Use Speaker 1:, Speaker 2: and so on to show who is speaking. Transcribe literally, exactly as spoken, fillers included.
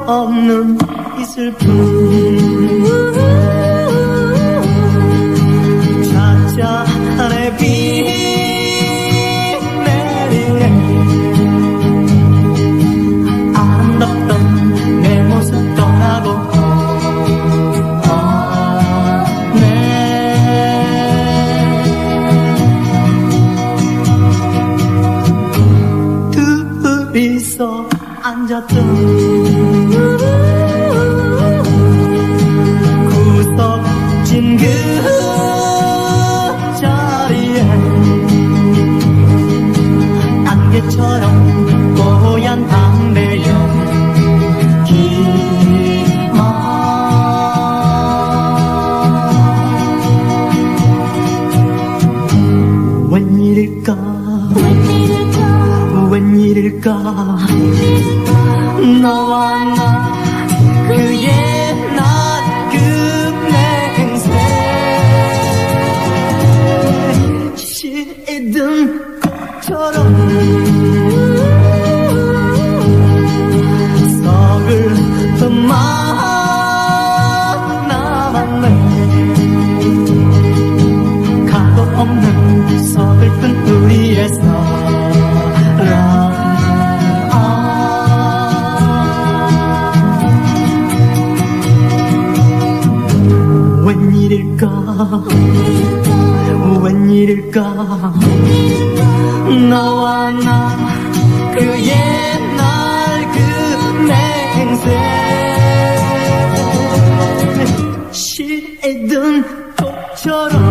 Speaker 1: 없는 이 슬픔 차차내 비 내리네 아름답던 내 모습 떠나고 둘이서 앉았던 구석진 그 자리에 안개처럼 뽀얀 담배 연기만 웬일일까 웬일일까 너와 나 그 옛날 그 냉세 시든 꽃처럼 서글픔만 남았네 가도 없는 서글픈 우리의 사랑 웬일일까 웬일일까 너와 나 그 옛날 그 냉세 시든 꽃처럼